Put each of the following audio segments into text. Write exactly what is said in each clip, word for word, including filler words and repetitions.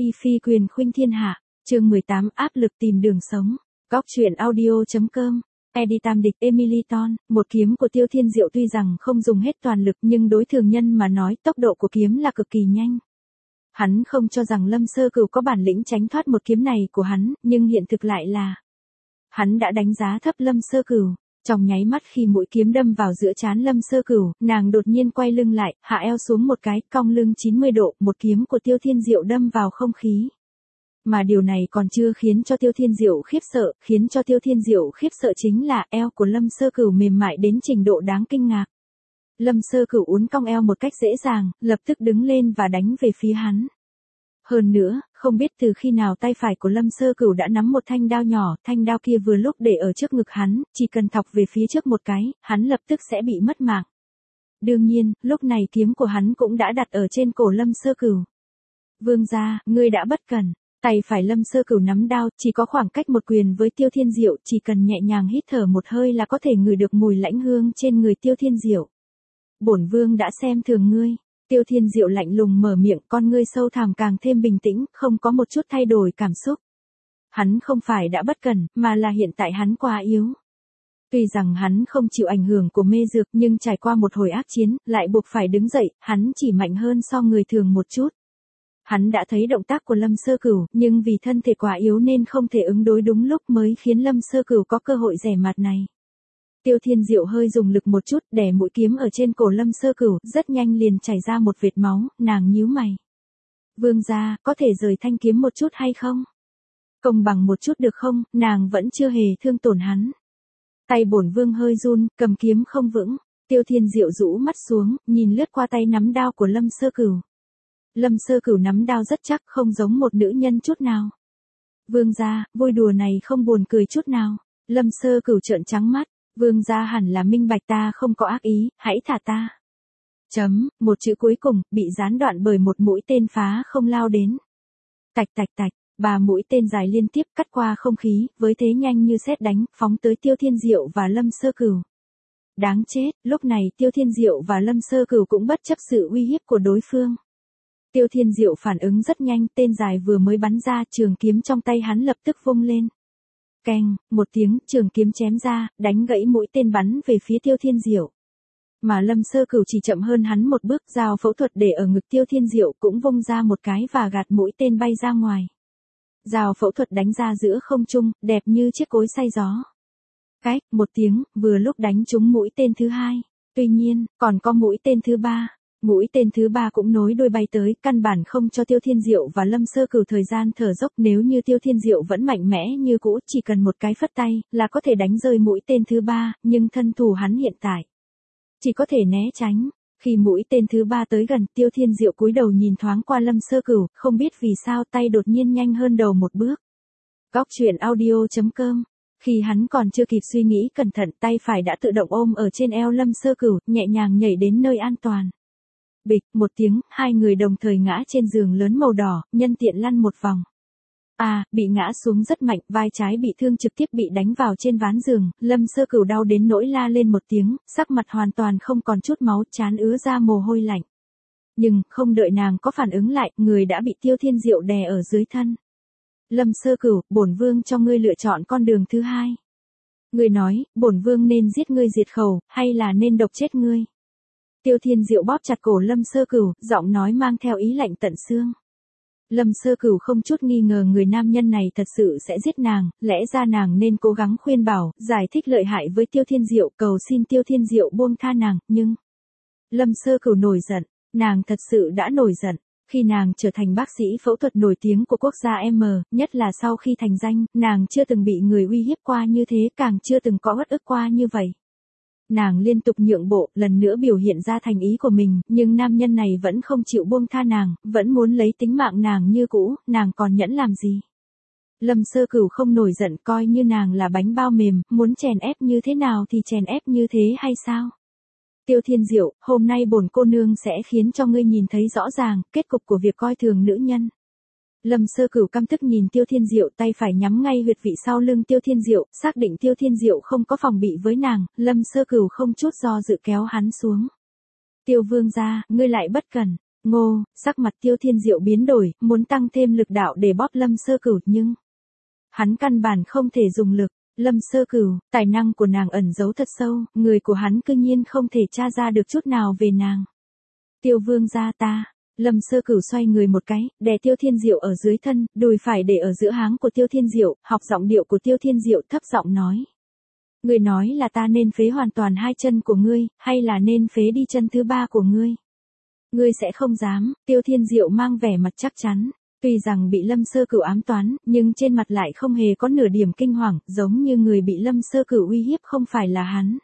Y phi quyền khuynh thiên hạ, chương mười tám áp lực tìm đường sống. Góc truyện audio.com. Editam địch Emily Ton, một kiếm của Tiêu Thiên Diệu tuy rằng không dùng hết toàn lực nhưng đối thường nhân mà nói tốc độ của kiếm là cực kỳ nhanh. Hắn không cho rằng Lâm Sơ Cửu có bản lĩnh tránh thoát một kiếm này của hắn, nhưng hiện thực lại là hắn đã đánh giá thấp Lâm Sơ Cửu. Trong nháy mắt khi mũi kiếm đâm vào giữa trán Lâm Sơ Cửu, nàng đột nhiên quay lưng lại, hạ eo xuống một cái, cong lưng chín mươi độ, một kiếm của Tiêu Thiên Diệu đâm vào không khí. Mà điều này còn chưa khiến cho Tiêu Thiên Diệu khiếp sợ, khiến cho Tiêu Thiên Diệu khiếp sợ chính là eo của Lâm Sơ Cửu mềm mại đến trình độ đáng kinh ngạc. Lâm Sơ Cửu uốn cong eo một cách dễ dàng, lập tức đứng lên và đánh về phía hắn. Hơn nữa, không biết từ khi nào tay phải của Lâm Sơ Cửu đã nắm một thanh đao nhỏ, thanh đao kia vừa lúc để ở trước ngực hắn, chỉ cần thọc về phía trước một cái, hắn lập tức sẽ bị mất mạng. Đương nhiên, lúc này kiếm của hắn cũng đã đặt ở trên cổ Lâm Sơ Cửu. Vương gia, ngươi đã bất cẩn. Tay phải Lâm Sơ Cửu nắm đao, chỉ có khoảng cách một quyền với Tiêu Thiên Diệu, chỉ cần nhẹ nhàng hít thở một hơi là có thể ngửi được mùi lãnh hương trên người Tiêu Thiên Diệu. Bổn vương đã xem thường ngươi. Tiêu Thiên Diệu lạnh lùng mở miệng, con ngươi sâu thẳm càng thêm bình tĩnh, không có một chút thay đổi cảm xúc. Hắn không phải đã bất cẩn, mà là hiện tại hắn quá yếu. Tuy rằng hắn không chịu ảnh hưởng của mê dược nhưng trải qua một hồi ác chiến, lại buộc phải đứng dậy, hắn chỉ mạnh hơn so người thường một chút. Hắn đã thấy động tác của Lâm Sơ Cửu, nhưng vì thân thể quá yếu nên không thể ứng đối đúng lúc mới khiến Lâm Sơ Cửu có cơ hội rẻ mặt này. Tiêu Thiên Diệu hơi dùng lực một chút, đè mũi kiếm ở trên cổ Lâm Sơ Cửu, rất nhanh liền chảy ra một vệt máu, nàng nhíu mày. Vương gia, có thể rời thanh kiếm một chút hay không? Công bằng một chút được không, nàng vẫn chưa hề thương tổn hắn. Tay bổn vương hơi run, cầm kiếm không vững. Tiêu Thiên Diệu rũ mắt xuống, nhìn lướt qua tay nắm đao của Lâm Sơ Cửu. Lâm Sơ Cửu nắm đao rất chắc, không giống một nữ nhân chút nào. Vương gia, vui đùa này không buồn cười chút nào. Lâm Sơ Cửu trợn trắng mắt. Vương gia hẳn là minh bạch ta không có ác ý, hãy thả ta. Chấm, một chữ cuối cùng, bị gián đoạn bởi một mũi tên phá không lao đến. Tạch tạch tạch, ba mũi tên dài liên tiếp cắt qua không khí, với thế nhanh như sét đánh, phóng tới Tiêu Thiên Diệu và Lâm Sơ Cửu. Đáng chết, lúc này Tiêu Thiên Diệu và Lâm Sơ Cửu cũng bất chấp sự uy hiếp của đối phương. Tiêu Thiên Diệu phản ứng rất nhanh, tên dài vừa mới bắn ra, trường kiếm trong tay hắn lập tức vung lên. Keng, một tiếng, trường kiếm chém ra, đánh gãy mũi tên bắn về phía Tiêu Thiên Diệu. Mà Lâm Sơ Cửu chỉ chậm hơn hắn một bước, dao phẫu thuật để ở ngực Tiêu Thiên Diệu cũng vung ra một cái và gạt mũi tên bay ra ngoài. Dao phẫu thuật đánh ra giữa không trung, đẹp như chiếc cối xay gió. Cái, một tiếng, vừa lúc đánh trúng mũi tên thứ hai. Tuy nhiên, còn có mũi tên thứ ba. Mũi tên thứ ba cũng nối đuôi bay tới, căn bản không cho Tiêu Thiên Diệu và Lâm Sơ Cửu thời gian thở dốc. Nếu như Tiêu Thiên Diệu vẫn mạnh mẽ như cũ, chỉ cần một cái phất tay, là có thể đánh rơi mũi tên thứ ba, nhưng thân thủ hắn hiện tại chỉ có thể né tránh. Khi mũi tên thứ ba tới gần, Tiêu Thiên Diệu cúi đầu nhìn thoáng qua Lâm Sơ Cửu, không biết vì sao tay đột nhiên nhanh hơn đầu một bước. Góc truyện audio.com. Khi hắn còn chưa kịp suy nghĩ cẩn thận, tay phải đã tự động ôm ở trên eo Lâm Sơ Cửu, nhẹ nhàng nhảy đến nơi an toàn. Bịch, một tiếng, hai người đồng thời ngã trên giường lớn màu đỏ, nhân tiện lăn một vòng. À, bị ngã xuống rất mạnh, vai trái bị thương trực tiếp bị đánh vào trên ván giường, Lâm Sơ Cửu đau đến nỗi la lên một tiếng, sắc mặt hoàn toàn không còn chút máu, trán ứa ra mồ hôi lạnh. Nhưng, không đợi nàng có phản ứng lại, người đã bị Tiêu Thiên Diệu đè ở dưới thân. Lâm Sơ Cửu, bổn vương cho ngươi lựa chọn con đường thứ hai. Ngươi nói, bổn vương nên giết ngươi diệt khẩu, hay là nên độc chết ngươi? Tiêu Thiên Diệu bóp chặt cổ Lâm Sơ Cửu, giọng nói mang theo ý lạnh tận xương. Lâm Sơ Cửu không chút nghi ngờ người nam nhân này thật sự sẽ giết nàng, lẽ ra nàng nên cố gắng khuyên bảo, giải thích lợi hại với Tiêu Thiên Diệu, cầu xin Tiêu Thiên Diệu buông tha nàng, nhưng Lâm Sơ Cửu nổi giận, nàng thật sự đã nổi giận. Khi nàng trở thành bác sĩ phẫu thuật nổi tiếng của quốc gia M, nhất là sau khi thành danh, nàng chưa từng bị người uy hiếp qua như thế, càng chưa từng có uất ức qua như vậy. Nàng liên tục nhượng bộ, lần nữa biểu hiện ra thành ý của mình, nhưng nam nhân này vẫn không chịu buông tha nàng, vẫn muốn lấy tính mạng nàng như cũ, nàng còn nhẫn làm gì? Lâm Sơ Cửu không nổi giận, coi như nàng là bánh bao mềm, muốn chèn ép như thế nào thì chèn ép như thế hay sao? Tiêu Thiên Diệu, hôm nay bổn cô nương sẽ khiến cho ngươi nhìn thấy rõ ràng, kết cục của việc coi thường nữ nhân. Lâm Sơ Cửu căm tức nhìn Tiêu Thiên Diệu, tay phải nhắm ngay huyệt vị sau lưng Tiêu Thiên Diệu, xác định Tiêu Thiên Diệu không có phòng bị với nàng, Lâm Sơ Cửu không chút do dự kéo hắn xuống. Tiêu vương gia, ngươi lại bất cẩn. Ngô, sắc mặt Tiêu Thiên Diệu biến đổi, muốn tăng thêm lực đạo để bóp Lâm Sơ Cửu nhưng hắn căn bản không thể dùng lực. Lâm Sơ Cửu, tài năng của nàng ẩn giấu thật sâu, người của hắn cư nhiên không thể tra ra được chút nào về nàng. Tiêu vương gia ta. Lâm Sơ Cửu xoay người một cái, đè Tiêu Thiên Diệu ở dưới thân, đùi phải để ở giữa háng của Tiêu Thiên Diệu, học giọng điệu của Tiêu Thiên Diệu thấp giọng nói. Ngươi nói là ta nên phế hoàn toàn hai chân của ngươi, hay là nên phế đi chân thứ ba của ngươi? Ngươi sẽ không dám. Tiêu Thiên Diệu mang vẻ mặt chắc chắn. Tuy rằng bị Lâm Sơ Cửu ám toán, nhưng trên mặt lại không hề có nửa điểm kinh hoàng, giống như người bị Lâm Sơ Cửu uy hiếp không phải là hắn.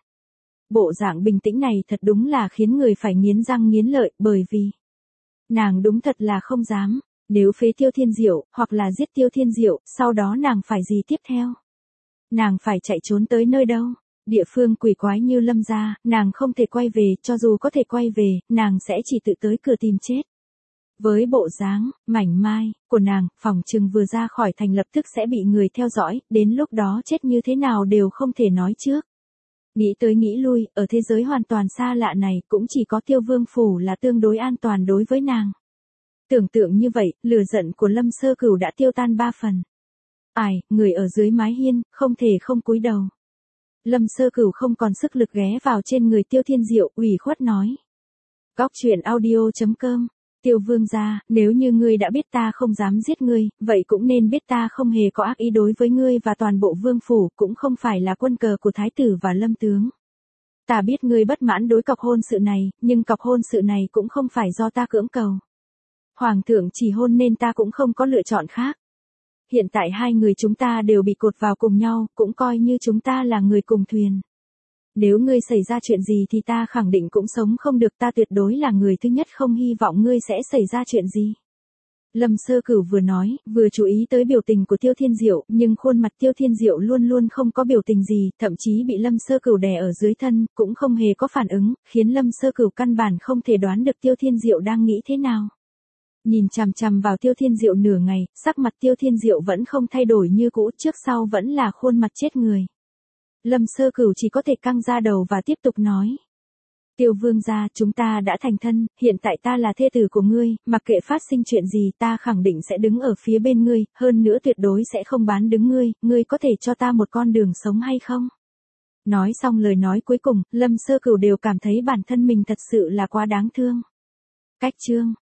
Bộ dạng bình tĩnh này thật đúng là khiến người phải nghiến răng nghiến lợi, bởi vì nàng đúng thật là không dám. Nếu phế Tiêu Thiên Diệu, hoặc là giết Tiêu Thiên Diệu, sau đó nàng phải gì tiếp theo? Nàng phải chạy trốn tới nơi đâu? Địa phương quỷ quái như Lâm gia, nàng không thể quay về, cho dù có thể quay về, nàng sẽ chỉ tự tới cửa tìm chết. Với bộ dáng, mảnh mai, của nàng, phòng trừng vừa ra khỏi thành lập tức sẽ bị người theo dõi, đến lúc đó chết như thế nào đều không thể nói trước. Nghĩ tới nghĩ lui, ở thế giới hoàn toàn xa lạ này, cũng chỉ có Tiêu Vương Phủ là tương đối an toàn đối với nàng. Tưởng tượng như vậy, lửa giận của Lâm Sơ Cửu đã tiêu tan ba phần. Ai, người ở dưới mái hiên, không thể không cúi đầu. Lâm Sơ Cửu không còn sức lực ghé vào trên người Tiêu Thiên Diệu, ủy khuất nói. Góc truyện audio chấm com. Tiêu vương gia, nếu như ngươi đã biết ta không dám giết ngươi, vậy cũng nên biết ta không hề có ác ý đối với ngươi và toàn bộ vương phủ, cũng không phải là quân cờ của thái tử và Lâm tướng. Ta biết ngươi bất mãn đối cọc hôn sự này, nhưng cọc hôn sự này cũng không phải do ta cưỡng cầu. Hoàng thượng chỉ hôn nên ta cũng không có lựa chọn khác. Hiện tại hai người chúng ta đều bị cột vào cùng nhau, cũng coi như chúng ta là người cùng thuyền. Nếu ngươi xảy ra chuyện gì thì ta khẳng định cũng sống không được, ta tuyệt đối là người thứ nhất không hy vọng ngươi sẽ xảy ra chuyện gì. Lâm Sơ Cửu vừa nói, vừa chú ý tới biểu tình của Tiêu Thiên Diệu, nhưng khuôn mặt Tiêu Thiên Diệu luôn luôn không có biểu tình gì, thậm chí bị Lâm Sơ Cửu đè ở dưới thân, cũng không hề có phản ứng, khiến Lâm Sơ Cửu căn bản không thể đoán được Tiêu Thiên Diệu đang nghĩ thế nào. Nhìn chằm chằm vào Tiêu Thiên Diệu nửa ngày, sắc mặt Tiêu Thiên Diệu vẫn không thay đổi như cũ, trước sau vẫn là khuôn mặt chết người. Lâm Sơ Cửu chỉ có thể căng ra đầu và tiếp tục nói. Tiêu vương gia, chúng ta đã thành thân, hiện tại ta là thê tử của ngươi, mặc kệ phát sinh chuyện gì ta khẳng định sẽ đứng ở phía bên ngươi, hơn nữa tuyệt đối sẽ không bán đứng ngươi, ngươi có thể cho ta một con đường sống hay không? Nói xong lời nói cuối cùng, Lâm Sơ Cửu đều cảm thấy bản thân mình thật sự là quá đáng thương. Cách chương